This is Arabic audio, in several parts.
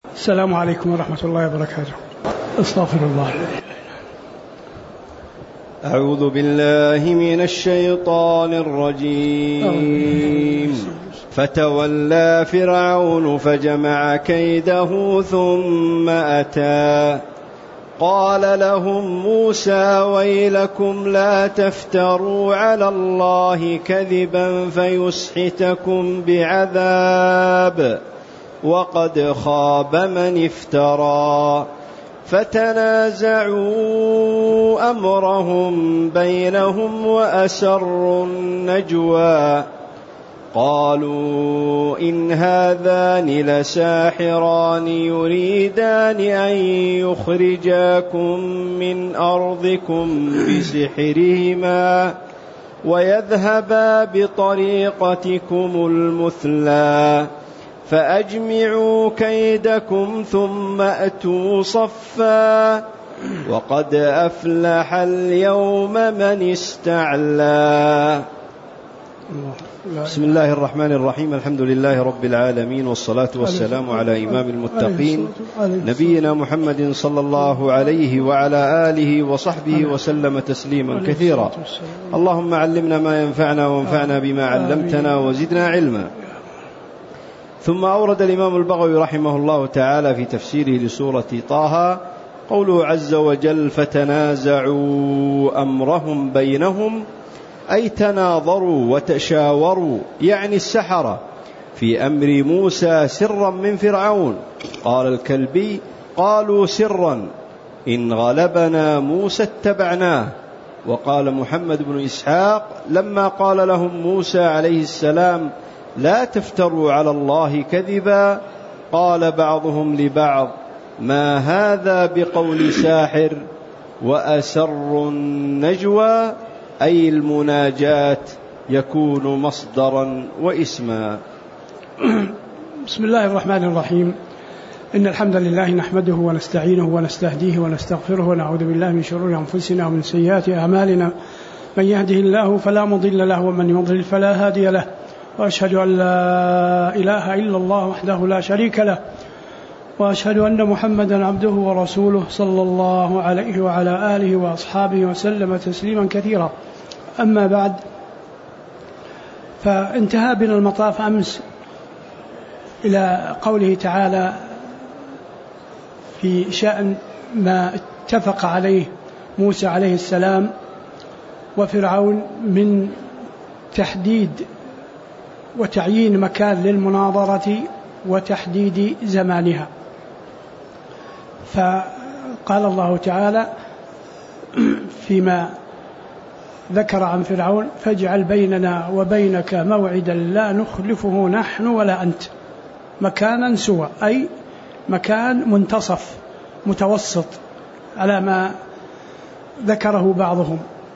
السلام عليكم ورحمة الله وبركاته. استغفر الله. أعوذ بالله من الشيطان الرجيم. فتولى فرعون فجمع كيده ثم أتى قال لهم موسى ويلكم لا تفتروا على الله كذبا فيسحتكم بعذاب وقد خاب من افترى. فتنازعوا أمرهم بينهم وأسروا النجوى قالوا إن هذان لساحران يريدان أن يخرجاكم من أرضكم بسحرهما ويذهبا بطريقتكم المثلى فأجمعوا كيدكم ثم أتوا صفا وقد أفلح اليوم من استعلى. بسم الله الرحمن الرحيم. الحمد لله رب العالمين، والصلاة والسلام على إمام المتقين نبينا محمد صلى الله عليه وعلى آله وصحبه وسلم تسليما كثيرا. اللهم علمنا ما ينفعنا وانفعنا بما علمتنا وزدنا علما. ثم أورد الإمام البغوي رحمه الله تعالى في تفسيره لسورة طه قوله عز وجل فتنازعوا أمرهم بينهم، أي تناظروا وتشاوروا، يعني السحرة في أمر موسى سرا من فرعون. قال الكلبي قالوا سرا إن غلبنا موسى اتبعناه. وقال محمد بن إسحاق لما قال لهم موسى عليه السلام لا تفتروا على الله كذبا قال بعضهم لبعض ما هذا بقول ساحر وأسر النجوى، أي المناجاة يكون مصدرا واسما. بسم الله الرحمن الرحيم. إن الحمد لله نحمده ونستعينه ونستهديه ونستغفره ونعوذ بالله من شرور أنفسنا ومن سيئات أعمالنا. من يهده الله فلا مضل له ومن يضلل فلا هادي له، وأشهد أن لا إله إلا الله وحده لا شريك له، وأشهد أن محمدا عبده ورسوله صلى الله عليه وعلى آله وأصحابه وسلم تسليما كثيرا. أما بعد، فانتهى بنا المطاف أمس إلى قوله تعالى في شأن ما اتفق عليه موسى عليه السلام وفرعون من تحديد وتعيين مكان للمناظرة وتحديد زمانها. فقال الله تعالى فيما ذكر عن فرعون فاجعل بيننا وبينك موعدا لا نخلفه نحن ولا أنت، مكانا سوى، أي مكان منتصف متوسط على ما ذكره بعضهم.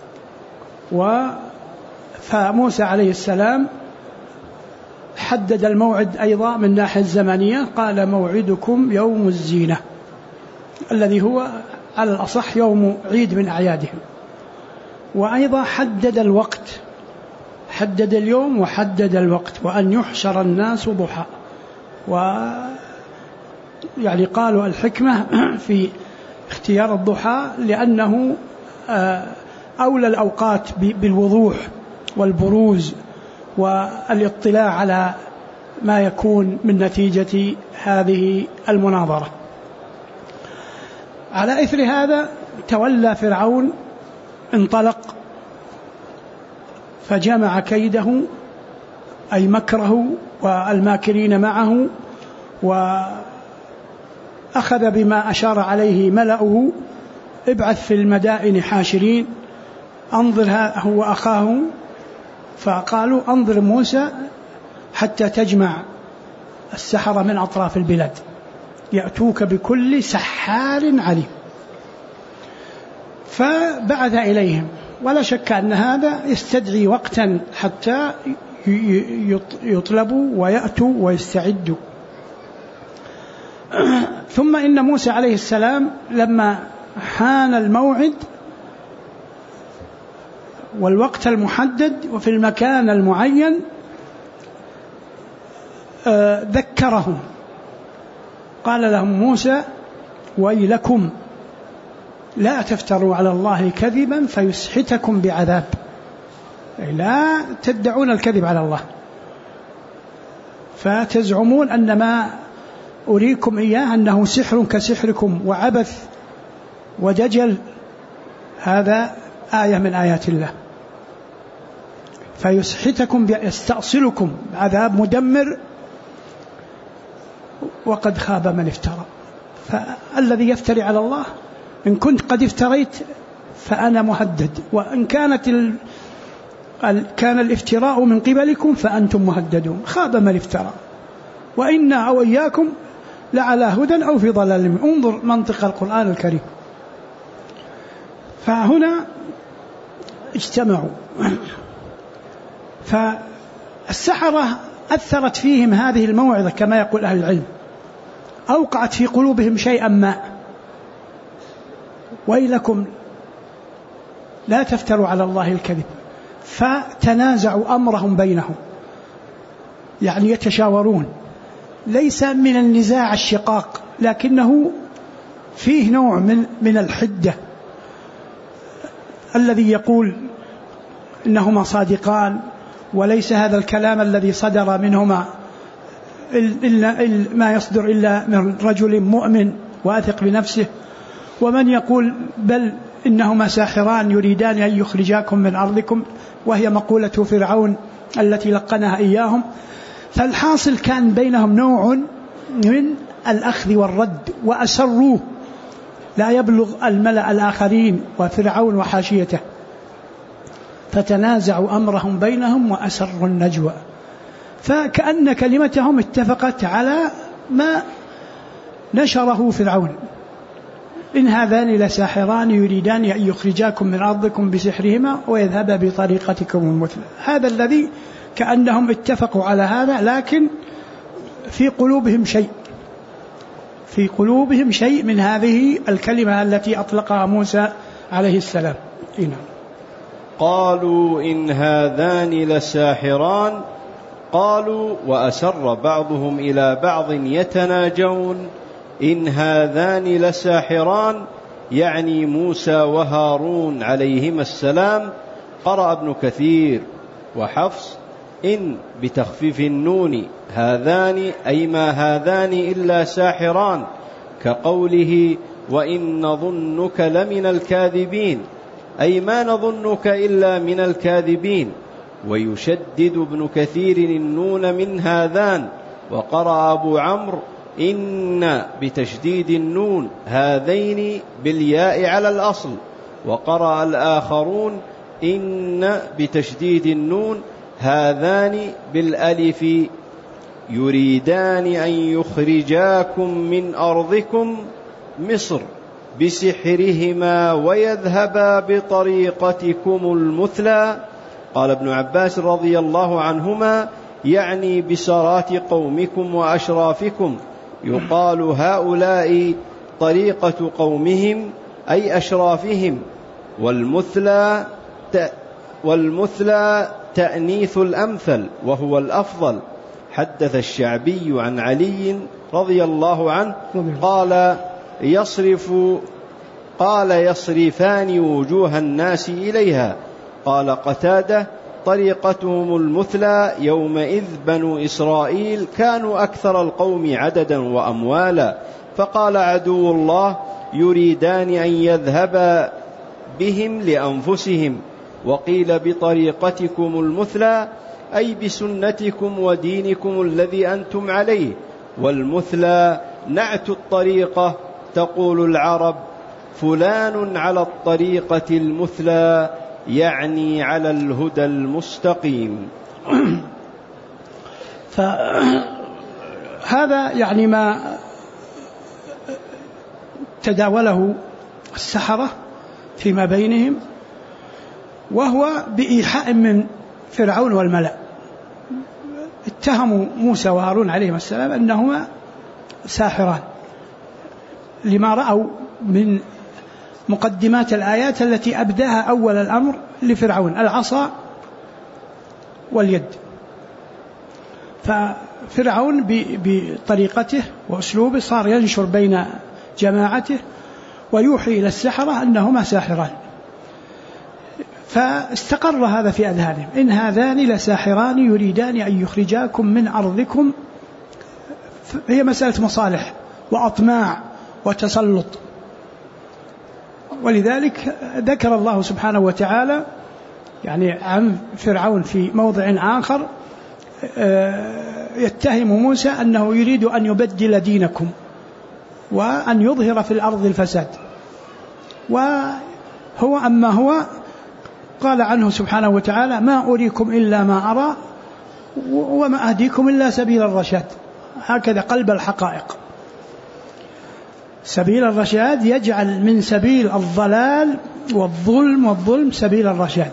فموسى عليه السلام حدد الموعد أيضا من ناحية الزمنية، قال موعدكم يوم الزينة، الذي هو على الأصح يوم عيد من أعيادهم. وأيضا حدد الوقت، حدد اليوم وحدد الوقت، وأن يحشر الناس ضحى. يعني قالوا الحكمة في اختيار الضحى لأنه أولى الأوقات بالوضوح والبروز والاطلاع على ما يكون من نتيجة هذه المناظرة. على إثر هذا تولى فرعون، انطلق فجمع كيده أي مكره والماكرين معه، وأخذ بما أشار عليه ملأه: ابعث في المدائن حاشرين، أنظر هو أخاه. فقالوا أنظر موسى حتى تجمع السحرة من أطراف البلاد يأتوك بكل سحار عليم. فبعث إليهم، ولا شك أن هذا يستدعي وقتا حتى يطلبوا ويأتوا ويستعدوا. ثم إن موسى عليه السلام لما حان الموعد والوقت المحدد وفي المكان المعين ذكرهم قال لهم موسى ويلكم لا تفتروا على الله كذبا فيسحتكم بعذاب، لا تدعون الكذب على الله فتزعمون أن ما أريكم إياه أنه سحر كسحركم وعبث ودجل، هذا آية من آيات الله. فيسحتكم يستأصلكم عذاب مدمر وقد خاب من افترى. فالذي يفتري على الله إن كنت قد افتريت فأنا مهدد، وإن كان الافتراء من قبلكم فأنتم مهددون. خاب من افترى، وإنا أو إياكم لعلى هدى أو في ضلال. انظر منطق القرآن الكريم. فهنا اجتمعوا، فالسحرة أثرت فيهم هذه الموعظة كما يقول أهل العلم، أوقعت في قلوبهم شيئا ما. ويلكم لا تفتروا على الله الكذب. فتنازعوا أمرهم بينهم، يعني يتشاورون، ليس من النزاع الشقاق لكنه فيه نوع من الحدة. الذي يقول إنهما صادقان وليس هذا الكلام الذي صدر منهما ما يصدر إلا من رجل مؤمن واثق بنفسه، ومن يقول بل إنهما ساحران يريدان أن يخرجاكم من أرضكم، وهي مقولة فرعون التي لقنها إياهم. فالحاصل كان بينهم نوع من الأخذ والرد، وأسروه لا يبلغ الملأ الآخرين وفرعون وحاشيته. فتنازعوا أمرهم بينهم وأسروا النجوى، فكأن كلمتهم اتفقت على ما نشره فرعون: إن هذان لساحران يريدان أن يخرجاكم من أرضكم بسحرهما ويذهبا بطريقتكم المثلى. هذا الذي كأنهم اتفقوا على هذا، لكن في قلوبهم شيء من هذه الكلمة التي أطلقها موسى عليه السلام. قالوا إن هذان لساحران، قالوا وأسر بعضهم إلى بعض يتناجون إن هذان لساحران، يعني موسى وهارون عليهما السلام. قرأ ابن كثير وحفص إن بتخفيف النون، هذان أي ما هذان إلا ساحران، كقوله وإن نظنك لمن الكاذبين، أي ما نظنك إلا من الكاذبين. ويشدد ابن كثير النون من هذان. وقرأ أبو عمرو إن بتشديد النون، هذين بالياء على الأصل. وقرأ الآخرون إن بتشديد النون، هذان بالألف، يريدان أن يخرجاكم من أرضكم مصر بسحرهما ويذهبا بطريقتكم المثلى. قال ابن عباس رضي الله عنهما يعني بسارات قومكم وأشرافكم، يقال هؤلاء طريقة قومهم أي أشرافهم. والمثلى تأنيث الأمثل وهو الأفضل. حدث الشعبي عن علي رضي الله عنه قال يصرفان وجوه الناس إليها. قال قتادة طريقتهم المثلى يومئذ بنو إسرائيل كانوا أكثر القوم عددا وأموالا، فقال عدو الله يريدان أن يذهبا بهم لأنفسهم. وقيل بطريقتكم المثلى أي بسنتكم ودينكم الذي أنتم عليه. والمثلى نعت الطريقة، تقول العرب فلان على الطريقة المثلى، يعني على الهدى المستقيم. فهذا يعني ما تداوله السحرة فيما بينهم، وهو بإيحاء من فرعون والملأ. اتهموا موسى وهارون عليهما السلام أنهما ساحران لما رأوا من مقدمات الآيات التي أبداها أول الأمر لفرعون: العصا واليد. ففرعون بطريقته وأسلوبه صار ينشر بين جماعته ويوحي إلى السحرة أنهما ساحران، فاستقر هذا في أذهانهم، إن هذان لساحران يريدان أن يخرجاكم من أرضكم. هي مسألة مصالح وأطماع وتسلط، ولذلك ذكر الله سبحانه وتعالى يعني عن فرعون في موضع آخر يتهم موسى أنه يريد أن يبدل دينكم وأن يظهر في الأرض الفساد، وهو أما هو قال عنه سبحانه وتعالى ما أريكم إلا ما أرى وما أهديكم إلا سبيل الرشاد. هكذا قلب الحقائق. سبيل الرشاد يجعل من سبيل الضلال والظلم سبيل الرشاد،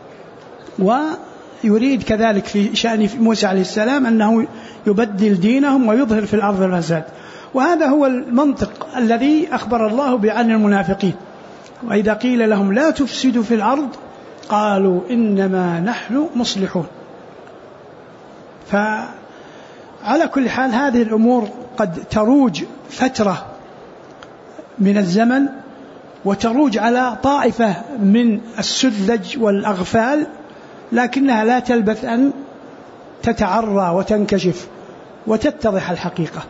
ويريد كذلك في شأن موسى عليه السلام أنه يبدل دينهم ويظهر في الأرض الفساد. وهذا هو المنطق الذي أخبر الله عن المنافقين، وإذا قيل لهم لا تفسدوا في الأرض قالوا إنما نحن مصلحون. فعلى كل حال هذه الأمور قد تروج فترة من الزمن وتروج على طائفة من السذج والأغفال، لكنها لا تلبث أن تتعرى وتنكشف وتتضح الحقيقة.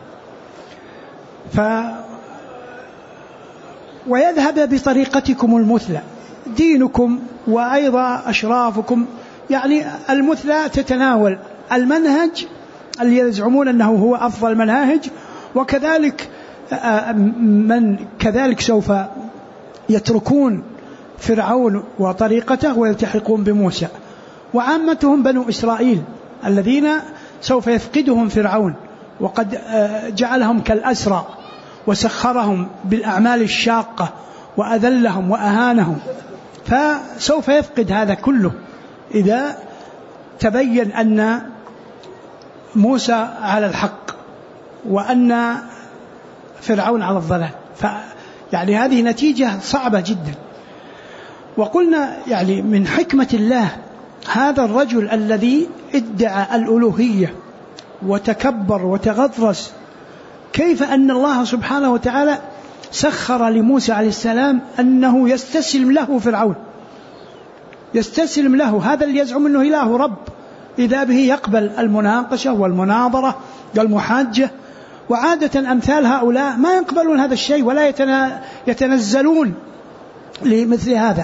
ويذهب بطريقتكم المثلى دينكم وأيضا أشرافكم، يعني المثلى تتناول المنهج اللي يزعمون أنه هو أفضل مناهج، وكذلك من كذلك سوف يتركون فرعون وطريقته ويلتحقون بموسى، وعامتهم بنو إسرائيل الذين سوف يفقدهم فرعون، وقد جعلهم كالأسرى وسخرهم بالأعمال الشاقة وأذلهم وأهانهم، فسوف يفقد هذا كله إذا تبين أن موسى على الحق وأن فرعون على الضلال. يعني هذه نتيجة صعبة جدا. وقلنا يعني من حكمة الله هذا الرجل الذي ادعى الألوهية وتكبر وتغطرس، كيف أن الله سبحانه وتعالى سخر لموسى عليه السلام أنه يستسلم له فرعون، يستسلم له هذا اللي يزعم أنه إله رب، إذا به يقبل المناقشة والمناظرة والمحاجة. وعادة أمثال هؤلاء ما يقبلون هذا الشيء ولا يتنزلون لمثل هذا.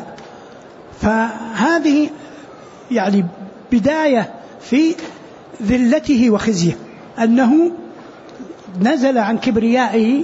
فهذه يعني بداية في ذلته وخزيه، أنه نزل عن كبريائه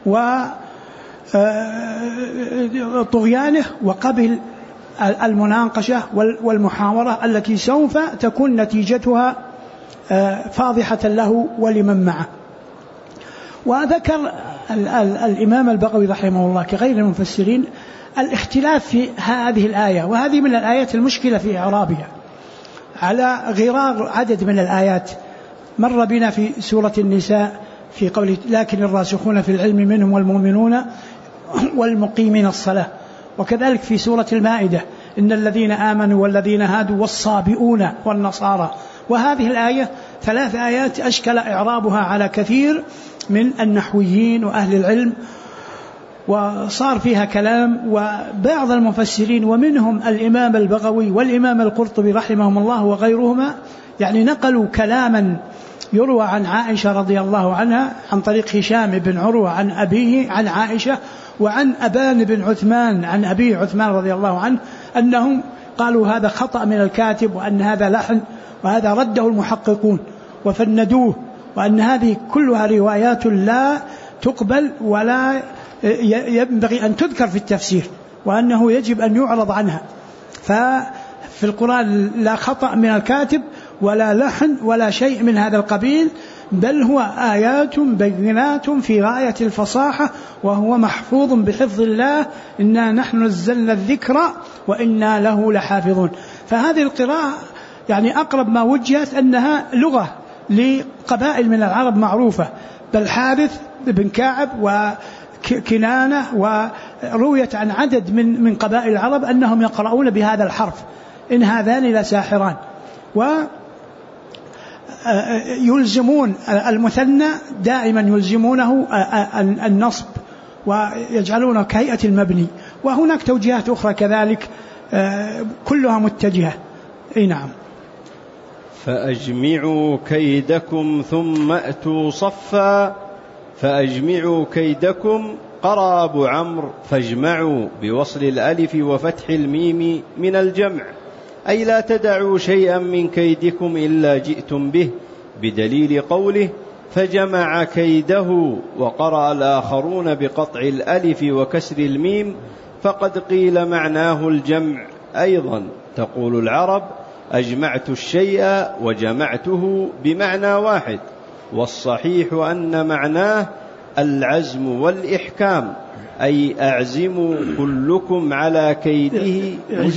وطغيانه وقبل المناقشة والمحاورة التي سوف تكون نتيجتها فاضحة له ولمن معه. وذكر الإمام البغوي رحمه الله كغير المفسرين الاختلاف في هذه الآية، وهذه من الآيات المشكلة في إعرابها على غرار عدد من الآيات. مر بنا في سورة النساء في قوله لكن الراسخون في العلم منهم والمؤمنون والمقيمين الصلاة، وكذلك في سورة المائدة إن الذين آمنوا والذين هادوا والصابئون والنصارى. وهذه الآية 3 آيات أشكل إعرابها على كثير من النحويين وأهل العلم، وصار فيها كلام. وبعض المفسرين ومنهم الإمام البغوي والإمام القرطبي رحمهم الله وغيرهما يعني نقلوا كلاما يروى عن عائشة رضي الله عنها عن طريق هشام بن عروة عن أبيه عن عائشة، وعن أبان بن عثمان عن أبيه عثمان رضي الله عنه، أنهم قالوا هذا خطأ من الكاتب وأن هذا لحن، وهذا رده المحققون وفندوه، وأن هذه كلها روايات لا تقبل ولا ينبغي أن تذكر في التفسير، وأنه يجب أن يعرض عنها. ففي القرآن لا خطأ من الكاتب ولا لحن ولا شيء من هذا القبيل، بل هو آيات بينات في غاية الفصاحة، وهو محفوظ بحفظ الله إنا نحن نزلنا الذكر وإنا له لحافظون. فهذه القراءة يعني أقرب ما وجهت أنها لغة لقبائل من العرب معروفة، بل حارث بن كعب وكنانة، ورويت عن عدد من قبائل العرب أنهم يقرؤون بهذا الحرف إن هذان لساحران. يلزمون المثنى دائما يلزمونه النصب ويجعلونه كهيئة المبني، وهناك توجيهات أخرى كذلك كلها متجهة. نعم. فأجمعوا كيدكم ثم أتوا صفا. فأجمعوا كيدكم قرأ أبو عمرو فاجمعوا بوصل الألف وفتح الميم من الجمع، أي لا تدعوا شيئا من كيدكم إلا جئتم به، بدليل قوله فجمع كيده. وقرأ الآخرون بقطع الألف وكسر الميم، فقد قيل معناه الجمع أيضا. تقول العرب أجمعت الشيء وجمعته بمعنى واحد، والصحيح أن معناه العزم والإحكام، أي أعزموا كلكم على كيده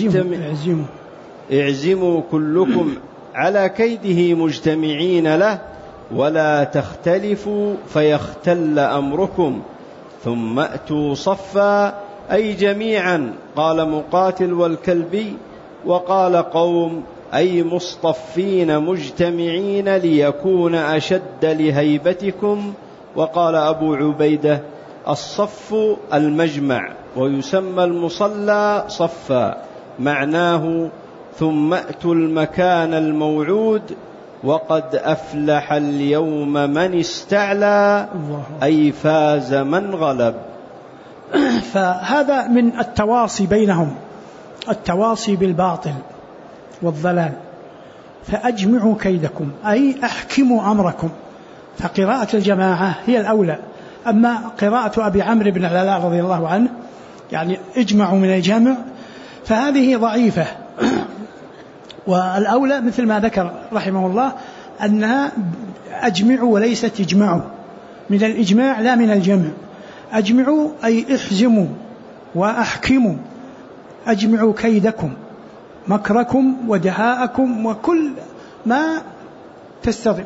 اعزموا كلكم على كيده مجتمعين له، ولا تختلفوا فيختل أمركم. ثم أتوا صفا أي جميعا، قال مقاتل والكلبي. وقال قوم أي مصطفين مجتمعين ليكون أشد لهيبتكم. وقال أبو عبيدة الصف المجمع، ويسمى المصلى صفا، معناه ثم أتوا المكان الموعود. وقد أفلح اليوم من استعلى، أي فاز من غلب. فهذا من التواصي بينهم، التواصي بالباطل والضلال. فأجمعوا كيدكم أي أحكموا أمركم، فقراءة الجماعة هي الأولى. أما قراءة أبي عمرو بن العلاء رضي الله عنه يعني اجمعوا من الجمع، فهذه ضعيفة. والأولى مثل ما ذكر رحمه الله أنها أجمعوا وليست اجمعوا، من الإجماع لا من الجمع. أجمعوا أي احزموا وأحكموا، أجمعوا كيدكم، مكركم ودهاءكم وكل ما تستطيع،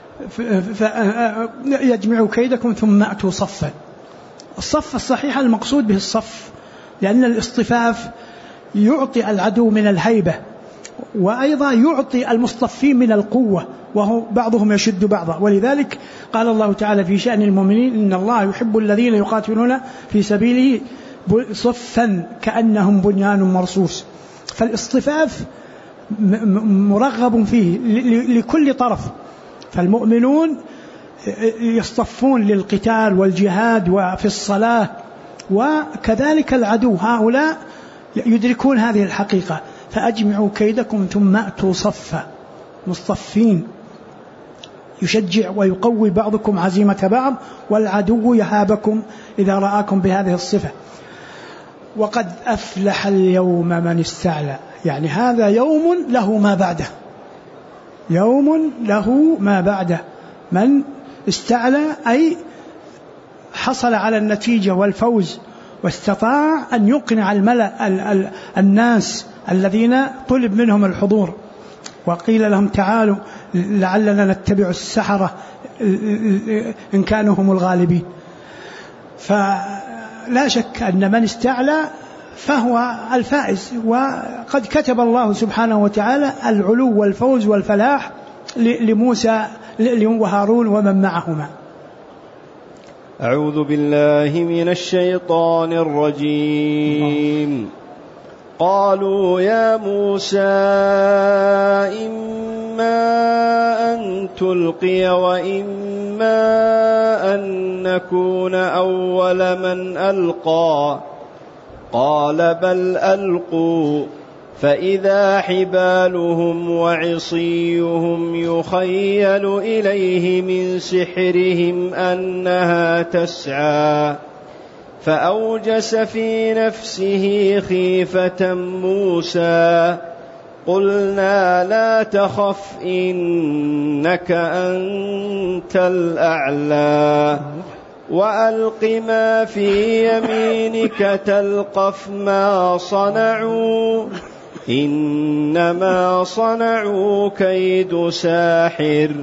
يجمعوا كيدكم ثم أتوا صفا. الصف الصحيح المقصود به الصف، لأن الاصطفاف يعطي العدو من الهيبة، وأيضا يعطي المصطفين من القوة، وهو بعضهم يشد بعضا. ولذلك قال الله تعالى في شأن المؤمنين إن الله يحب الذين يقاتلون في سبيله صفا كأنهم بنيان مرصوص. فالاصطفاف مرغب فيه لكل طرف، فالمؤمنون يصطفون للقتال والجهاد وفي الصلاة، وكذلك العدو هؤلاء يدركون هذه الحقيقة. فأجمعوا كيدكم ثم أتوا صفا، مصطفين، يشجع ويقوي بعضكم عزيمة بعض، والعدو يهابكم إذا رآكم بهذه الصفة. وقد أفلح اليوم من استعلى، يعني هذا يوم له ما بعده، يوم له ما بعده. من استعلى أي حصل على النتيجة والفوز، واستطاع أن يقنع الملأ الناس الذين طلب منهم الحضور، وقيل لهم تعالوا لعلنا نتبع السحرة إن كانوا هم الغالبين. فلا شك أن من استعلى فهو الفائز، وقد كتب الله سبحانه وتعالى العلو والفوز والفلاح لموسى وهارون ومن معهما. أعوذ بالله من الشيطان الرجيم. قالوا يا موسى إما أن تلقي وإما أن نكون أول من ألقى، قال بل ألقوا، فإذا حبالهم وعصيهم يخيل إليه من سحرهم أنها تسعى، فأوجس في نفسه خيفة موسى. قلنا لا تخف إنك أنت الأعلى، وألق ما في يمينك تلقف ما صنعوا، إنما صنعوا كيد ساحر،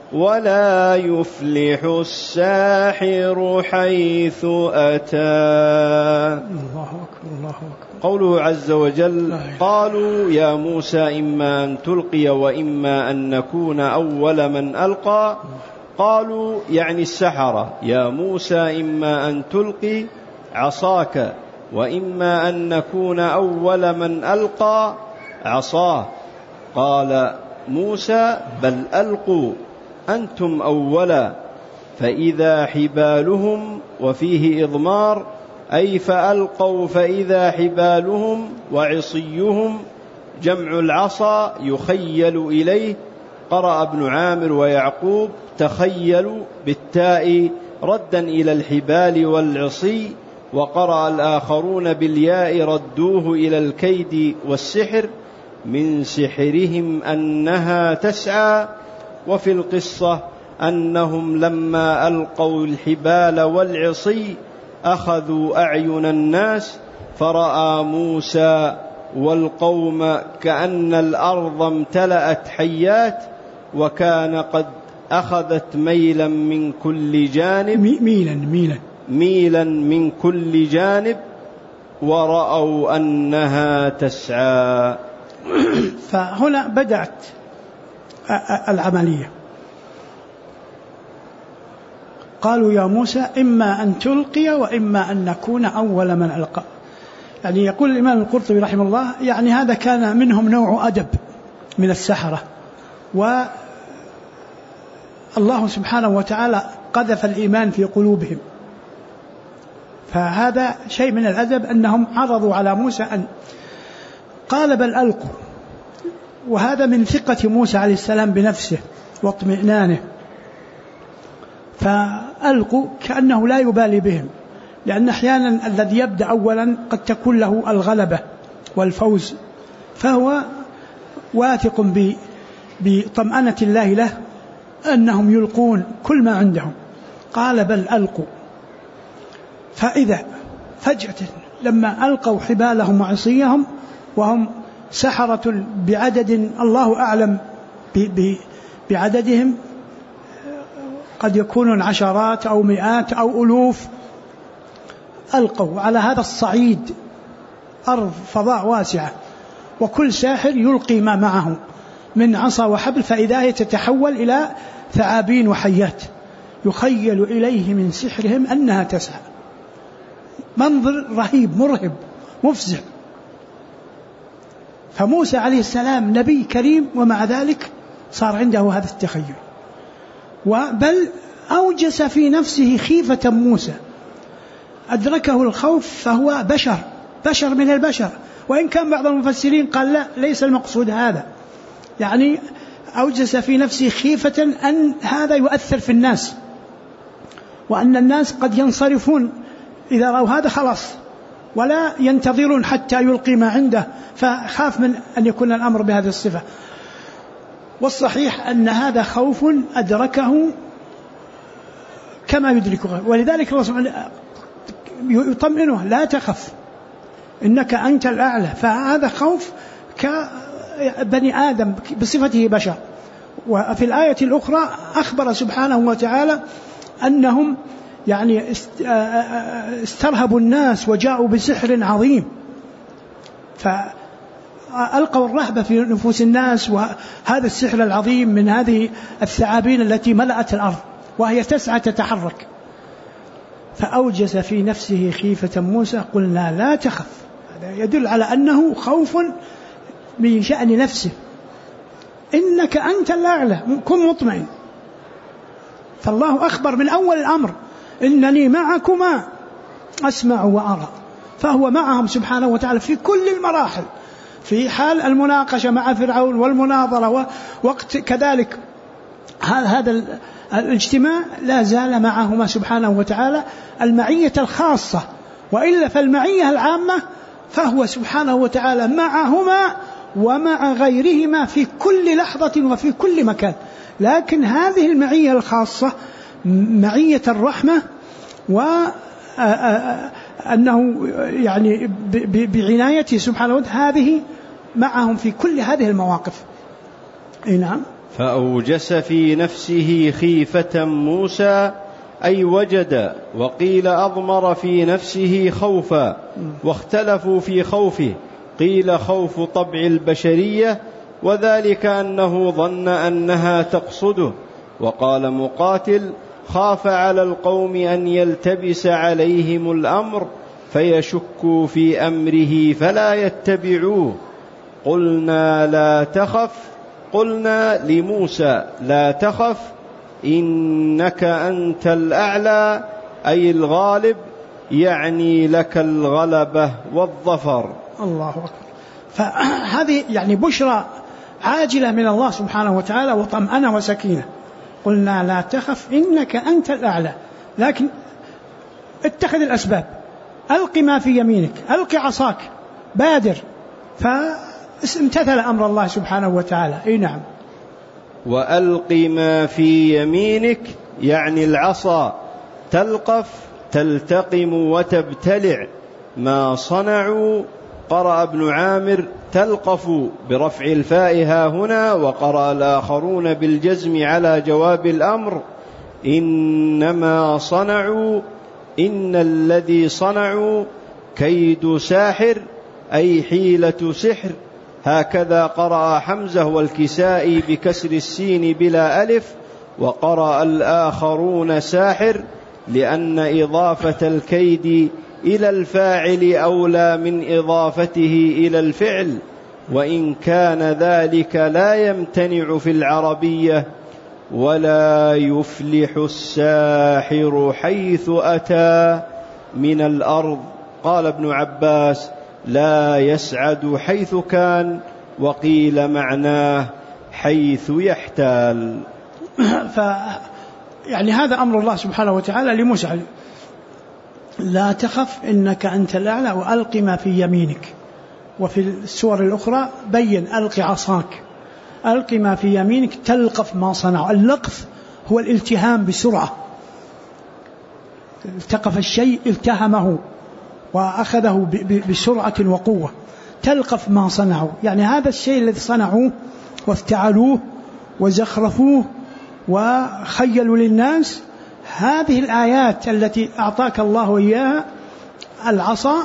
ولا يفلح الساحر حيث أتى. الله أكبر الله أكبر. قوله عز وجل: قالوا يا موسى إما أن تلقي وإما أن نكون أول من ألقى. قالوا يعني السحرة: يا موسى إما أن تلقي عصاك وإما أن نكون أول من ألقى عصاه. قال موسى: بل ألقوا أنتم أولا. فإذا حبالهم، وفيه إضمار، أي فألقوا فإذا حبالهم وعصيهم جمع العصا يخيل إليه. قرأ ابن عامر ويعقوب: تخيلوا بالتاء ردا إلى الحبال والعصي، وقرأ الآخرون بالياء ردوه إلى الكيد والسحر، من سحرهم أنها تسعى. وفي القصة أنهم لما ألقوا الحبال والعصي أخذوا أعين الناس، فرأى موسى والقوم كأن الأرض امتلأت حيات، وكان قد أخذت ميلا من كل جانب، ميلا من كل جانب، ورأوا أنها تسعى. فهنا بدأت العملية. قالوا يا موسى إما أن تلقي وإما أن نكون أول من ألقى. يعني يقول الإمام القرطبي رحمه الله: يعني هذا كان منهم نوع أدب من السحرة، والله سبحانه وتعالى قذف الإيمان في قلوبهم، فهذا شيء من الأدب أنهم عرضوا على موسى أن قال بل ألقوا. وهذا من ثقة موسى عليه السلام بنفسه واطمئنانه، فألقوا كأنه لا يبالي بهم، لأن أحيانا الذي يبدأ أولا قد تكون له الغلبة والفوز، فهو واثق بطمأنة الله له أنهم يلقون كل ما عندهم. قال بل ألقوا. فإذا فجأة لما ألقوا حبالهم وعصيهم، وهم سحرة بعدد الله أعلم بعددهم، قد يكونون عشرات أو مئات أو ألوف، ألقوا على هذا الصعيد، أرض فضاء واسعة، وكل ساحر يلقي ما معه من عصا وحبل، فإذا هي تتحول إلى ثعابين وحيات يخيل إليه من سحرهم أنها تسعى. منظر رهيب مرهب مفزع. فموسى عليه السلام نبي كريم، ومع ذلك صار عنده هذا التخيل، بل أوجس في نفسه خيفة موسى، أدركه الخوف، فهو بشر من البشر، وإن كان بعض المفسرين قال لا، ليس المقصود هذا، يعني أوجس في نفسه خيفة أن هذا يؤثر في الناس، وأن الناس قد ينصرفون إذا رأوا هذا خلاص، ولا ينتظرون حتى يلقي ما عنده، فخاف من أن يكون الأمر بهذه الصفة. والصحيح أن هذا خوف أدركه كما يدركه، ولذلك الله سبحانه يطمئنه: لا تخف إنك أنت الأعلى. فهذا خوف كبني آدم بصفته بشر. وفي الآية الأخرى أخبر سبحانه وتعالى أنهم يعني استرهبوا الناس وجاءوا بسحر عظيم، فألقوا الرهبة في نفوس الناس، وهذا السحر العظيم من هذه الثعابين التي ملأت الأرض وهي تسعى تتحرك. فأوجس في نفسه خيفة موسى، قلنا لا تخف. هذا يدل على أنه خوف من شأن نفسه، إنك أنت الأعلى، كن مطمئن. فالله أخبر من أول الأمر: إنني معكما أسمع وأرى. فهو معهم سبحانه وتعالى في كل المراحل، في حال المناقشة مع فرعون والمناظرة، وقت كذلك هذا الاجتماع لا زال معهما سبحانه وتعالى المعية الخاصة، وإلا فالمعية العامة فهو سبحانه وتعالى معهما ومع غيرهما في كل لحظة وفي كل مكان. لكن هذه المعية الخاصة معية الرحمة، وأنه يعني بعنايته سبحانه وتعالى هذه معهم في كل هذه المواقف. نعم. فأوجس في نفسه خيفة موسى أي وجد، وقيل أضمر في نفسه خوفا، واختلفوا في خوفه، قيل خوف طبع البشرية، وذلك أنه ظن أنها تقصده. وقال مقاتل: خاف على القوم أن يلتبس عليهم الأمر فيشكوا في أمره فلا يتبعوه. قلنا لا تخف، قلنا لموسى لا تخف إنك أنت الأعلى، أي الغالب، يعني لك الغلبة والظفر. الله أكبر. فهذه يعني بشرى عاجلة من الله سبحانه وتعالى وطمأنة وسكينة. قلنا لا تخف إنك أنت الأعلى، لكن اتخذ الأسباب، ألق ما في يمينك، ألق عصاك، بادر، فامتثل أمر الله سبحانه وتعالى. أي نعم. وألق ما في يمينك يعني العصا، تلقف تلتقم وتبتلع. ما صنعوا قرأ ابن عامر تلقف برفع الفاء ها هنا، وقرأ الآخرون بالجزم على جواب الأمر. إنما صنعوا، إن الذي صنعوا كيد ساحر أي حيلة سحر، هكذا قرأ حمزة والكسائي بكسر السين بلا ألف، وقرأ الآخرون ساحر، لأن إضافة الكيد إلى الفاعل أولى من إضافته إلى الفعل، وإن كان ذلك لا يمتنع في العربية. ولا يفلح الساحر حيث أتى من الأرض. قال ابن عباس: لا يسعد حيث كان، وقيل معناه حيث يحتال. يعني هذا أمر الله سبحانه وتعالى لموسى: لا تخف إنك أنت الأعلى وألق ما في يمينك. وفي السور الأخرى بين: ألق عصاك، ألق ما في يمينك تلقف ما صنعوا. اللقف هو الالتهام بسرعة، التقف الشيء التهمه وأخذه بسرعة وقوة. تلقف ما صنعوا يعني هذا الشيء الذي صنعوه وافتعلوه وزخرفوه وخيلوا للناس. هذه الآيات التي أعطاك الله إياها، العصا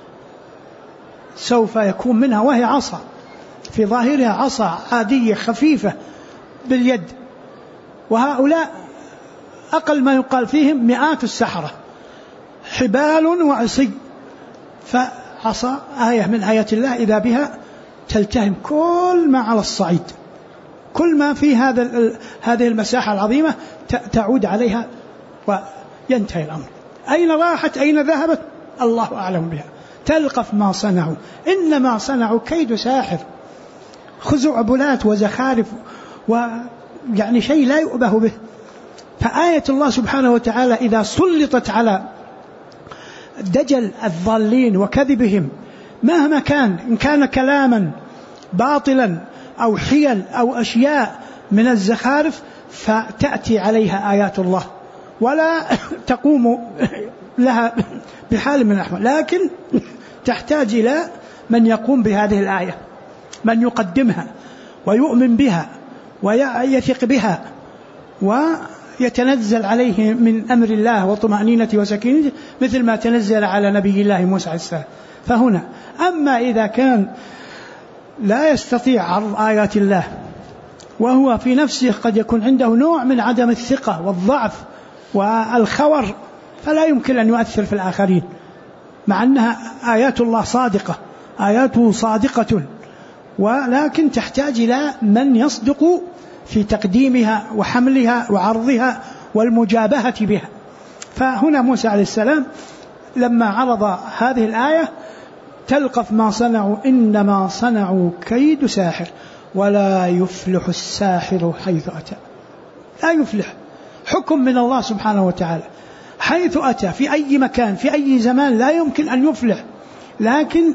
سوف يكون منها، وهي عصا في ظاهرها عصا عادية خفيفة باليد، وهؤلاء أقل ما يقال فيهم مئات السحرة، حبال وعصي. فعصا آية من آيات الله إذا بها تلتهم كل ما على الصعيد، كل ما في هذه المساحة العظيمة تعود عليها وينتهي الأمر. أين راحت أين ذهبت الله أعلم بها. تلقف ما صنعوا، إنما صنعوا كيد ساحر، خزعبلات وزخارف، ويعني شيء لا يؤبه به. فآية الله سبحانه وتعالى إذا سلطت على دجل الضالين وكذبهم مهما كان، إن كان كلاما باطلا أو حيل أو أشياء من الزخارف، فتأتي عليها آيات الله ولا تقوم لها بحال من الأحوال، لكن تحتاج إلى من يقوم بهذه الآية، من يقدمها ويؤمن بها ويثق بها ويتنزل عليه من أمر الله وطمأنينة وسكينة، مثل ما تنزل على نبي الله موسى عليه السلام. فهنا أما إذا كان لا يستطيع عرض آيات الله، وهو في نفسه قد يكون عنده نوع من عدم الثقة والضعف والخور، فلا يمكن أن يؤثر في الآخرين، مع أنها آيات الله صادقة، آياته صادقة، ولكن تحتاج إلى من يصدق في تقديمها وحملها وعرضها والمجابهة بها. فهنا موسى عليه السلام لما عرض هذه الآية: تلقف ما صنعوا إنما صنعوا كيد ساحر ولا يفلح الساحر حيث أتى. لا يفلح، حكم من الله سبحانه وتعالى، حيث أتى في أي مكان في أي زمان لا يمكن أن يفلح، لكن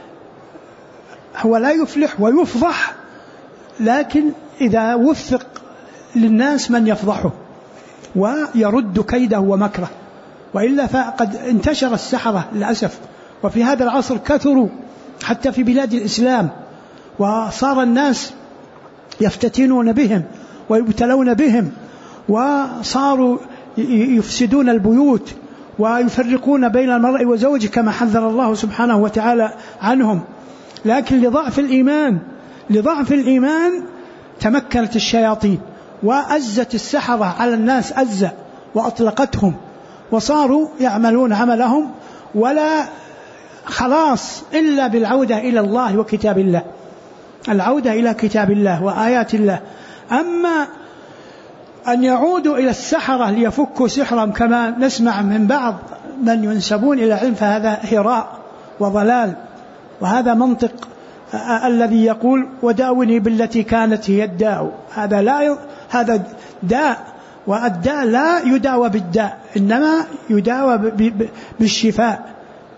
هو لا يفلح ويفضح، لكن إذا وفق للناس من يفضحه ويرد كيده ومكره، وإلا فقد انتشر السحرة للأسف، وفي هذا العصر كثروا حتى في بلاد الإسلام، وصار الناس يفتتنون بهم ويبتلون بهم، وصاروا يفسدون البيوت ويفرقون بين المرء وزوجه كما حذر الله سبحانه وتعالى عنهم. لكن لضعف الإيمان تمكنت الشياطين وأزت السحرة على الناس أزة وأطلقتهم، وصاروا يعملون عملهم ولا خلاص إلا بالعودة إلى الله وكتاب الله، العودة إلى كتاب الله وآيات الله. أما أن يعودوا إلى السحرة ليفكوا سحرهم كما نسمع من بعض من ينسبون إلى العلم، فهذا هراء وضلال. وهذا منطق الذي يقول وداوني بالتي كانت هي الداء، هذا داء، والداء لا يداوى بالداء، إنما يداوى بالشفاء،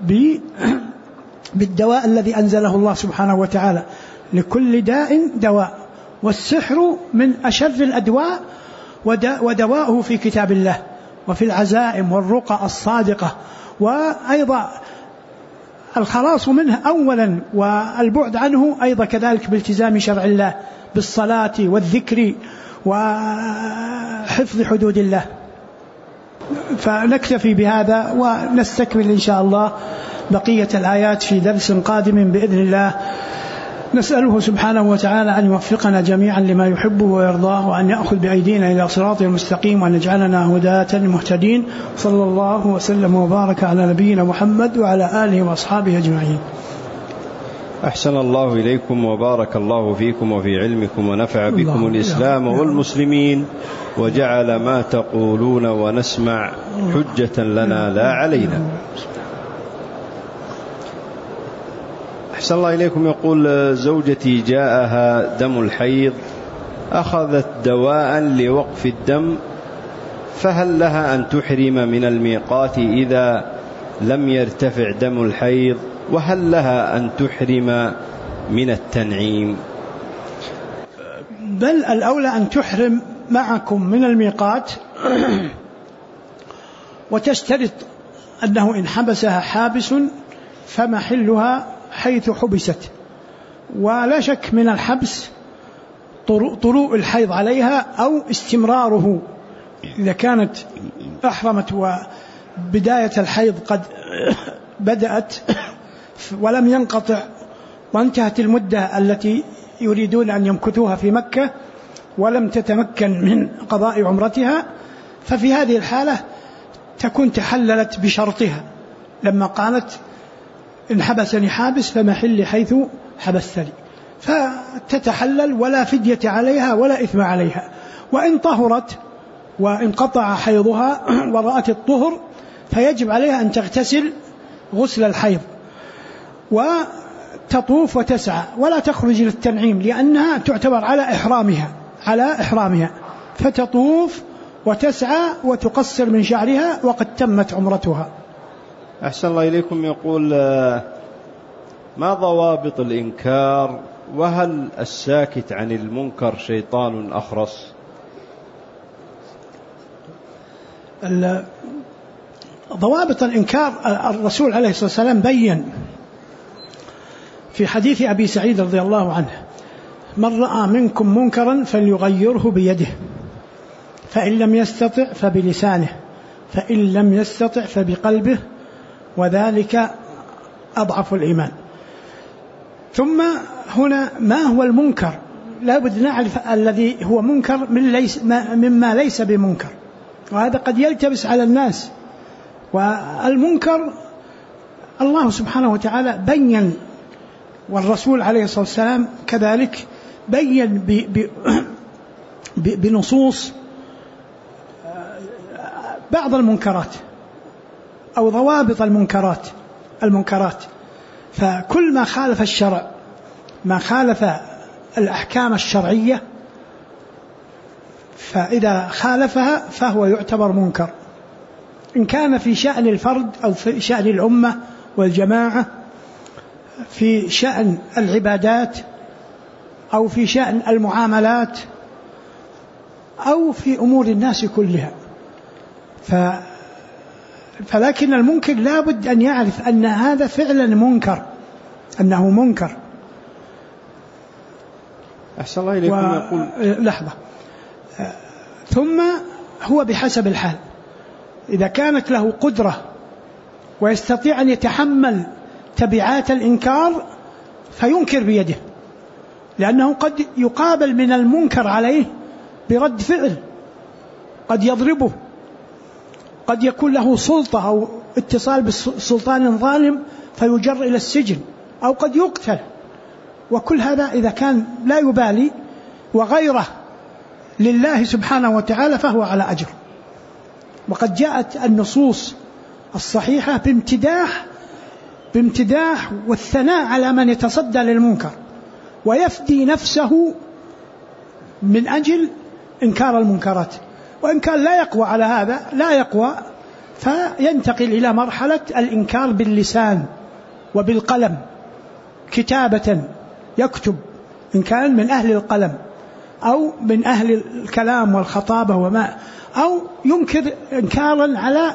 بالدواء الذي أنزله الله سبحانه وتعالى. لكل داء دواء، والسحر من أشر الأدواء، ودواءه في كتاب الله وفي العزائم والرقى الصادقة، وأيضا الخلاص منه أولا والبعد عنه أيضا كذلك بالتزام شرع الله بالصلاة والذكر وحفظ حدود الله. فنكتفي بهذا ونستكمل إن شاء الله بقية الآيات في درس قادم بإذن الله. نسأله سبحانه وتعالى أن يوفقنا جميعا لما يحبه ويرضاه، وأن يأخذ بأيدينا إلى صراطه المستقيم، وأن يجعلنا هداة مهتدين. صلى الله وسلم وبارك على نبينا محمد وعلى آله وأصحابه أجمعين. أحسن الله إليكم وبارك الله فيكم وفي علمكم، ونفع بكم الإسلام والمسلمين، وجعل ما تقولون ونسمع حجة لنا لا علينا. أحسن الله إليكم. يقول زوجتي جاءها دم الحيض، أخذت دواء لوقف الدم، فهل لها أن تحرم من الميقات إذا لم يرتفع دم الحيض؟ وهل لها أن تحرم من التنعيم؟ بل الأولى أن تحرم معكم من الميقات، وتشترط أنه إن حبسها حابس فمحلها حيث حبست. ولا شك من الحبس طروء الحيض عليها أو استمراره، إذا كانت أحرمت وبداية الحيض قد بدأت ولم ينقطع، وانتهت المدة التي يريدون أن يمكثوها في مكة ولم تتمكن من قضاء عمرتها، ففي هذه الحالة تكون تحللت بشرطها لما قالت إن حبسني حابس فمحل حيث حبستني، فتتحلل ولا فدية عليها ولا إثم عليها. وإن طهرت وانقطع حيضها ورأت الطهر فيجب عليها أن تغتسل غسل الحيض وتطوف وتسعى، ولا تخرج للتنعيم لأنها تعتبر على إحرامها، فتطوف وتسعى وتقصر من شعرها وقد تمت عمرتها. أحسن الله إليكم. يقول ما ضوابط الإنكار؟ وهل الساكت عن المنكر شيطان أخرس؟ ضوابط الإنكار الرسول عليه الصلاة والسلام بيّن في حديث أبي سعيد رضي الله عنه: من رأى منكم منكرا فليغيره بيده، فإن لم يستطع فبلسانه، فإن لم يستطع فبقلبه، وذلك أضعف الإيمان. ثم هنا ما هو المنكر؟ لا بد نعرف الذي هو منكر مما ليس بمنكر، وهذا قد يلتبس على الناس. والمنكر الله سبحانه وتعالى بيّن، والرسول عليه الصلاة والسلام كذلك بيّن بنصوص بعض المنكرات أو ضوابط المنكرات. فكل ما خالف الشرع، ما خالف الأحكام الشرعية، فإذا خالفها فهو يعتبر منكر، إن كان في شأن الفرد أو في شأن الأمة والجماعة، في شأن العبادات أو في شأن المعاملات أو في أمور الناس كلها. فلكن المنكر لا بد أن يعرف أن هذا فعلا منكر، أنه منكر. أحسن الله إليكم. يقول لحظة، ثم هو بحسب الحال، إذا كانت له قدرة ويستطيع أن يتحمل تبعات الإنكار فينكر بيده، لأنه قد يقابل من المنكر عليه برد فعل، قد يضربه، قد يكون له سلطة أو اتصال بسلطان ظالم فيجر إلى السجن، أو قد يقتل. وكل هذا إذا كان لا يبالي وغيره لله سبحانه وتعالى فهو على أجر. وقد جاءت النصوص الصحيحة بامتداح والثناء على من يتصدى للمنكر ويفدي نفسه من أجل إنكار المنكرات. وإن كان لا يقوى على هذا، لا يقوى، فينتقل إلى مرحلة الإنكار باللسان وبالقلم، كتابة يكتب، إن كان من أهل القلم أو من أهل الكلام والخطابة وما، أو ينكر إنكارا على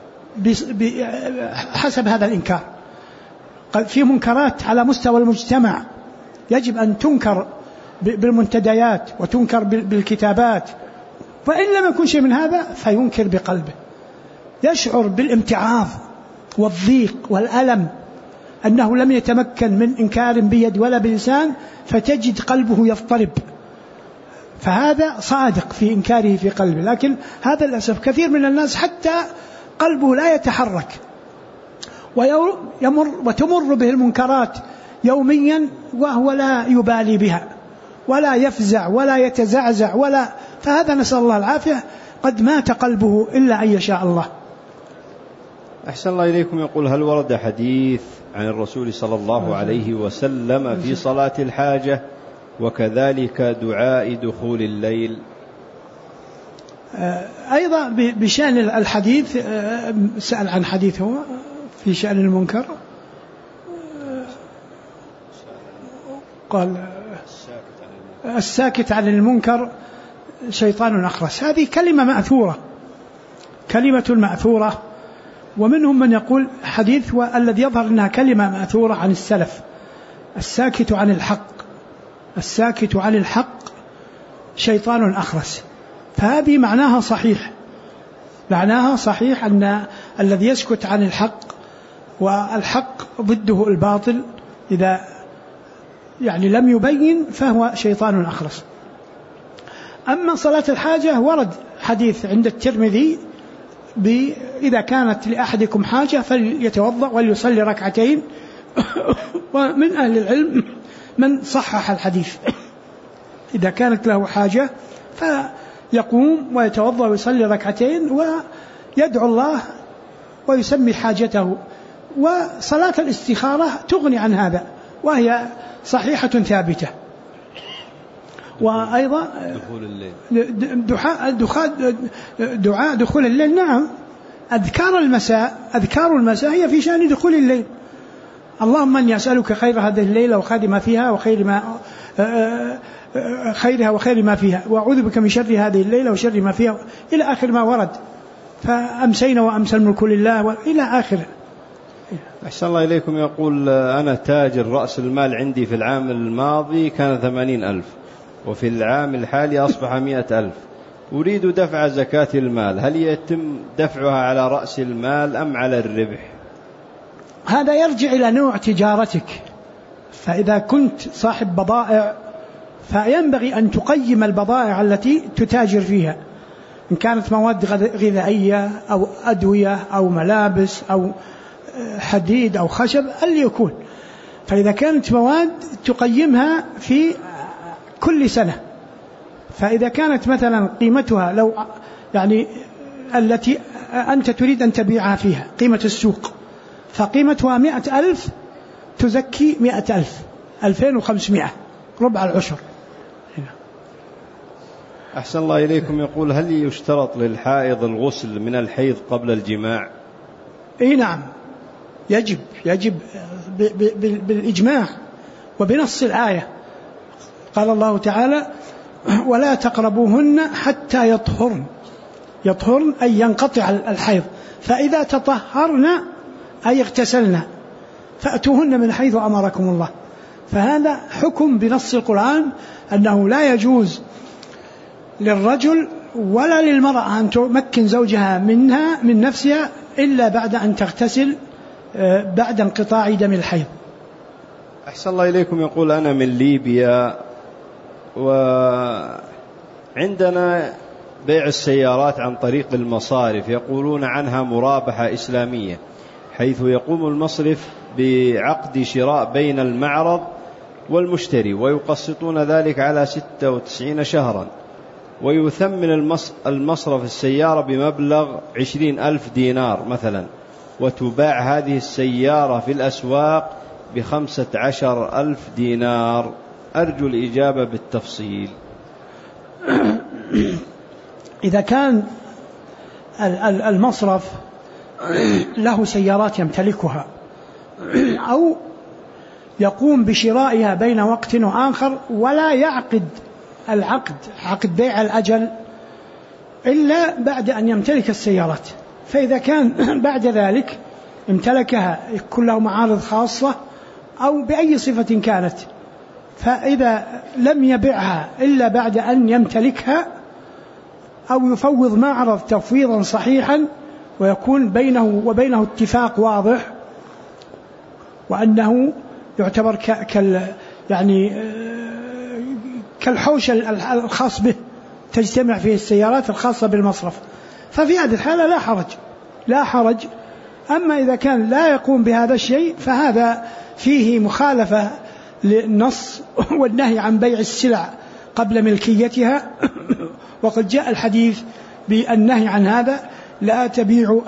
حسب هذا الإنكار. في منكرات على مستوى المجتمع يجب أن تنكر بالمنتديات وتنكر بالكتابات، فإن لم يكن شيء من هذا فينكر بقلبه، يشعر بالامتعاض والضيق والألم أنه لم يتمكن من إنكار بيد ولا بلسان، فتجد قلبه يضطرب، فهذا صادق في إنكاره في قلبه. لكن هذا للأسف كثير من الناس حتى قلبه لا يتحرك، وتمر به المنكرات يوميا وهو لا يبالي بها ولا يفزع ولا يتزعزع فهذا نسأل الله العافية قد مات قلبه إلا أن يشاء الله. أحسن الله إليكم. يقول: هل ورد حديث عن الرسول صلى الله عليه وسلم في صلاة الحاجة وكذلك دعاء دخول الليل؟ أيضا بشأن الحديث سأل عن حديث هو في شأن المنكر، قال: الساكت عن المنكر شيطان أخرس. هذه كلمة مأثورة، ومنهم من يقول حديث والذي يظهر أنها كلمة مأثورة عن السلف: الساكت عن الحق شيطان أخرس. فهذه معناها صحيح أن الذي يسكت عن الحق، والحق ضده الباطل، إذا يعني لم يبين فهو شيطان أخرس. أما صلاة الحاجة ورد حديث عند الترمذي إذا كانت لأحدكم حاجة فليتوضأ وليصلي ركعتين، ومن أهل العلم من صحح الحديث، إذا كانت له حاجة فيقوم ويتوضأ ويصلي ركعتين ويدعو الله ويسمي حاجته. وصلاة الاستخارة تغني عن هذا، وهي صحيحة ثابتة. وأيضا دعاء دخول الليل، نعم، أذكار المساء هي في شأن دخول الليل. اللهم أني أسألك خير هذه الليلة وخير ما فيها خيرها وخير ما فيها، وأعوذ بك من شر هذه الليلة وشر ما فيها، إلى آخر ما ورد. فأمسينا وأمسى الملك لله وإلى آخره. أحسن الله إليكم. يقول: أنا تاجر، رأس المال عندي في العام الماضي كان 80,000، وفي العام الحالي أصبح 100,000. أريد دفع زكاة المال، هل يتم دفعها على رأس المال أم على الربح؟ هذا يرجع إلى نوع تجارتك. فإذا كنت صاحب بضائع فينبغي أن تقيم البضائع التي تتاجر فيها، إن كانت مواد غذائية أو أدوية أو ملابس أو حديد أو خشب اللي يكون. فإذا كانت مواد تقيمها في كل سنة، فإذا كانت مثلا قيمتها لو يعني التي أنت تريد أن تبيعها فيها قيمة السوق، فقيمتها 100,000 تزكي 100,000، 2500 ربع العشر. أحسن الله إليكم. يقول: هل يشترط للحائض الغسل من الحيض قبل الجماع؟ إيه نعم، يجب بالإجماع وبنص الآية. قال الله تعالى: ولا تقربوهن حتى يطهرن أي ينقطع الحيض، فإذا تطهرن أي اغتسلن فأتوهن من حيث أمركم الله. فهذا حكم بنص القرآن أنه لا يجوز للرجل ولا للمرأة أن تمكن زوجها منها من نفسها إلا بعد أن تغتسل بعد انقطاع دم الحيض. أحسن الله إليكم. يقول أنا من ليبيا وعندنا بيع السيارات عن طريق المصارف، يقولون عنها مرابحة إسلامية، حيث يقوم المصرف بعقد شراء بين المعرض والمشتري ويقسطون ذلك على 96 شهرا، ويثمن المصرف السيارة بمبلغ 20,000 دينار مثلا، وتباع هذه السيارة في الأسواق ب15,000 دينار. أرجو الإجابة بالتفصيل. إذا كان المصرف له سيارات يمتلكها أو يقوم بشرائها بين وقت وآخر ولا يعقد عقد بيع الأجل إلا بعد أن يمتلك السيارات، فإذا كان بعد ذلك امتلكها كلها معارض خاصة أو بأي صفة كانت، فإذا لم يبيعها إلا بعد أن يمتلكها أو يفوض معرض تفويضا صحيحا ويكون بينه وبينه اتفاق واضح وأنه يعتبر كالحوش الخاص به تجتمع فيه السيارات الخاصة بالمصرف، ففي هذه الحالة لا حرج. أما إذا كان لا يقوم بهذا الشيء فهذا فيه مخالفة للنص والنهي عن بيع السلع قبل ملكيتها، وقد جاء الحديث بالنهي عن هذا: لا تبيعوا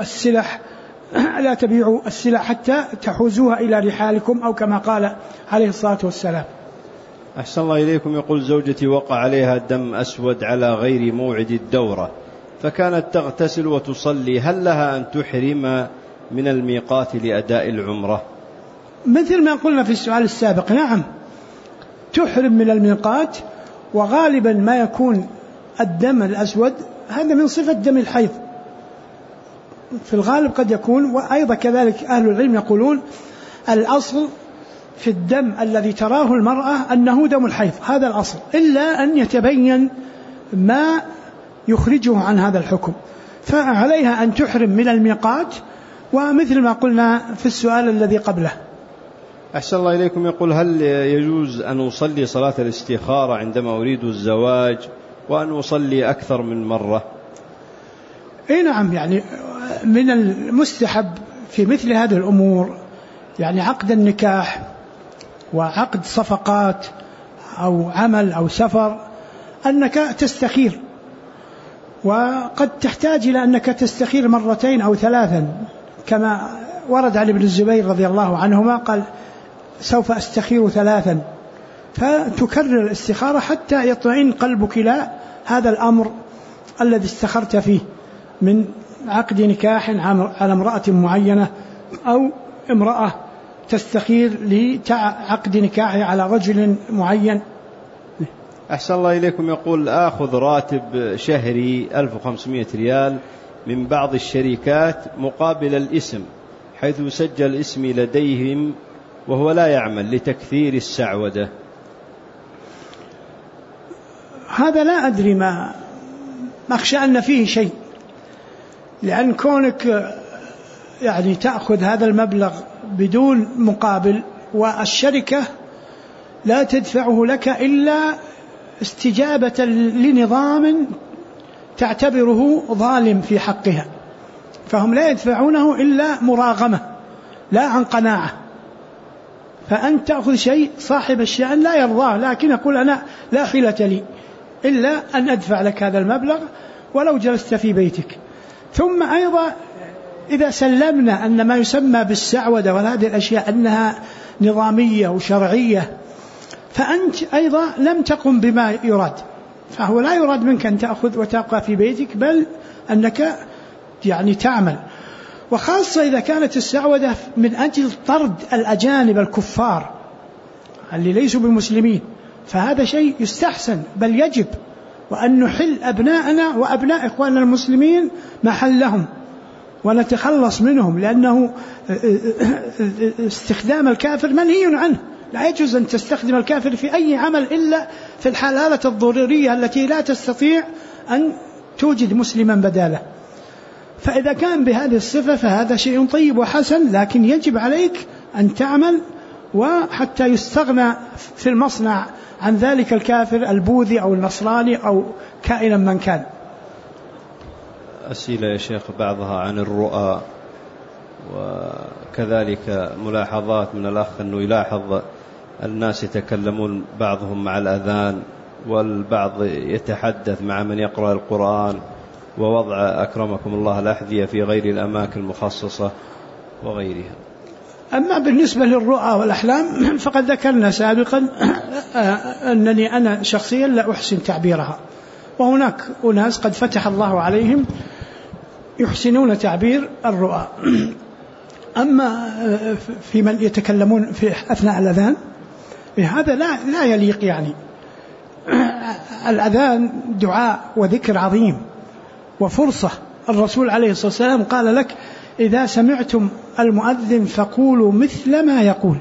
السلع حتى تحوزوها إلى رحالكم، أو كما قال عليه الصلاة والسلام. أحسن الله إليكم. يقول زوجتي وقع عليها دم أسود على غير موعد الدورة، فكانت تغتسل وتصلي، هل لها أن تحرم من الميقات لأداء العمرة؟ مثل ما قلنا في السؤال السابق، نعم تحرم من الميقات، وغالبا ما يكون الدم الأسود هذا من صفة دم الحيض في الغالب قد يكون. وأيضا كذلك أهل العلم يقولون الأصل في الدم الذي تراه المرأة أنه دم الحيض، هذا الأصل، إلا أن يتبين ما يخرجه عن هذا الحكم، فعليها أن تحرم من الميقات، ومثل ما قلنا في السؤال الذي قبله. أحسن الله إليكم. يقول هل يجوز أن أصلي صلاة الاستخارة عندما أريد الزواج وأن أصلي أكثر من مرة؟ إيه نعم، يعني من المستحب في مثل هذه الأمور، يعني عقد النكاح وعقد صفقات أو عمل أو سفر، أنك تستخير، وقد تحتاج إلى أنك تستخير مرتين أو ثلاثا، كما ورد عن ابن الزبير رضي الله عنهما قال: سوف أستخير ثلاثا، فتكرر الاستخارة حتى يطمئن قلبك إلى هذا الأمر الذي استخرت فيه من عقد نكاح على امرأة معينة، أو امرأة تستخير لعقد نكاح على رجل معين. أحسن الله إليكم. يقول آخذ راتب شهري 1500 ريال من بعض الشركات مقابل الاسم، حيث يسجل اسمي لديهم وهو لا يعمل لتكثير السعودة. هذا لا أدري، ما أخشى أن فيه شيء، لأن كونك يعني تأخذ هذا المبلغ بدون مقابل، والشركة لا تدفعه لك إلا استجابة لنظام تعتبره ظالم في حقها، فهم لا يدفعونه إلا مراغمة لا عن قناعة. فأنت تأخذ شيء صاحب الشأن لا يرضاه، لكن يقول أنا لا حيلة لي إلا أن أدفع لك هذا المبلغ ولو جلست في بيتك. ثم أيضا إذا سلمنا أن ما يسمى بالسعودة وهذه الأشياء أنها نظامية وشرعية، فأنت أيضا لم تقم بما يراد، فهو لا يراد منك أن تأخذ وتبقى في بيتك، بل أنك يعني تعمل. وخاصة إذا كانت السعودة من أجل طرد الأجانب الكفار اللي ليسوا بمسلمين، فهذا شيء يستحسن بل يجب، وأن نحل أبناءنا وأبناء إخواننا المسلمين محلهم ونتخلص منهم، لأنه استخدام الكافر منهي عنه، لا يجوز أن تستخدم الكافر في أي عمل إلا في الحالات الضرورية التي لا تستطيع أن توجد مسلما بداله. فإذا كان بهذه الصفة فهذا شيء طيب وحسن، لكن يجب عليك أن تعمل وحتى يستغنى في المصنع عن ذلك الكافر البوذي أو النصراني أو كائنا من كان. أسئلة يا شيخ بعضها عن الرؤى، وكذلك ملاحظات من الأخ أنه يلاحظ الناس يتكلمون بعضهم مع الأذان، والبعض يتحدث مع من يقرأ القرآن، ووضع أكرمكم الله الأحذية في غير الأماكن المخصصة وغيرها. أما بالنسبة للرؤى والأحلام فقد ذكرنا سابقا أنني أنا شخصيا لا أحسن تعبيرها، وهناك أناس قد فتح الله عليهم يحسنون تعبير الرؤى. أما في من يتكلمون في أثناء الأذان هذا لا يليق. يعني الأذان دعاء وذكر عظيم وفرصة. الرسول عليه الصلاة والسلام قال لك إذا سمعتم المؤذن فقولوا مثل ما يقول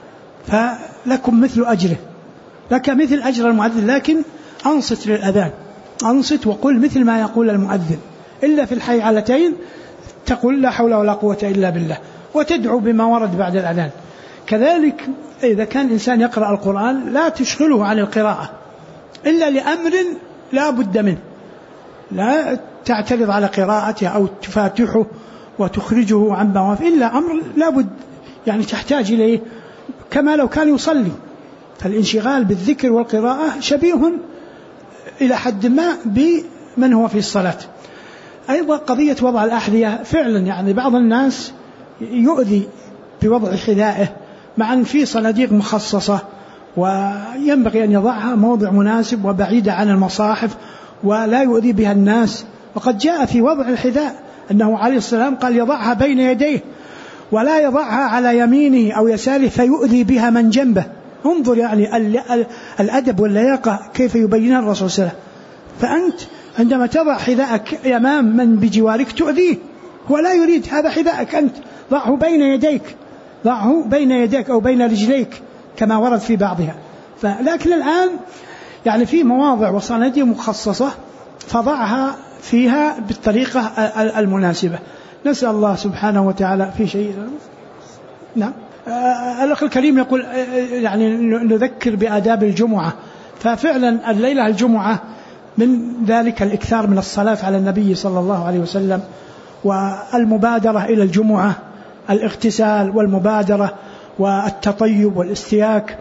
فلكم مثل أجره، لك مثل أجر المؤذن، لكن أنصت للأذان، أنصت وقل مثل ما يقول المؤذن، إلا في الحيعلتين تقول لا حول ولا قوة إلا بالله، وتدعو بما ورد بعد الأذان. كذلك إذا كان إنسان يقرأ القرآن لا تشغله عن القراءة إلا لأمر لا بد منه، لا تعترض على قراءته أو تفاتحه وتخرجه عن موافق، إلا أمر لا بد يعني تحتاج إليه، كما لو كان يصلي. فالانشغال بالذكر والقراءة شبيه إلى حد ما بمن هو في الصلاة. أيضا قضية وضع الأحذية فعلا، يعني بعض الناس يؤذي بوضع حذائه، مع أن في صناديق مخصصة وينبغي أن يضعها موضع مناسب وبعيدة عن المصاحف ولا يؤذي بها الناس. وقد جاء في وضع الحذاء أنه عليه السلام قال يضعها بين يديه ولا يضعها على يمينه أو يساره فيؤذي بها من جنبه. انظر يعني الأدب واللياقة كيف يبينها الرسول صلى الله عليه وسلم. فأنت عندما تضع حذاءك أمام من بجوارك تؤذيه، هو لا يريد هذا حذاءك، أنت ضعه بين يديك، ضعه بين يديك أو بين رجليك كما ورد في بعضها. لكن الآن يعني في مواضع وصناديق مخصصة فضعها فيها بالطريقة المناسبة. نسأل الله سبحانه وتعالى في شيء. نعم. الأخ الكريم يقول يعني نذكر بآداب الجمعة، ففعلا الليلة الجمعة من ذلك الإكثار من الصلاة على النبي صلى الله عليه وسلم، والمبادرة إلى الجمعة، الاغتسال والمبادرة والتطيب والاستياك،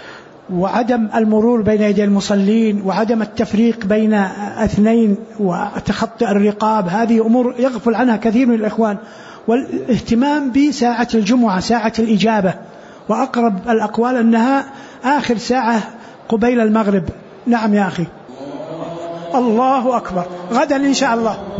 وعدم المرور بين يدي المصلين، وعدم التفريق بين اثنين، وتخطئ الرقاب. هذه أمور يغفل عنها كثير من الإخوان. والاهتمام بساعة الجمعة، ساعة الإجابة، وأقرب الأقوال أنها آخر ساعة قبيل المغرب. نعم يا أخي. الله أكبر. غدا إن شاء الله.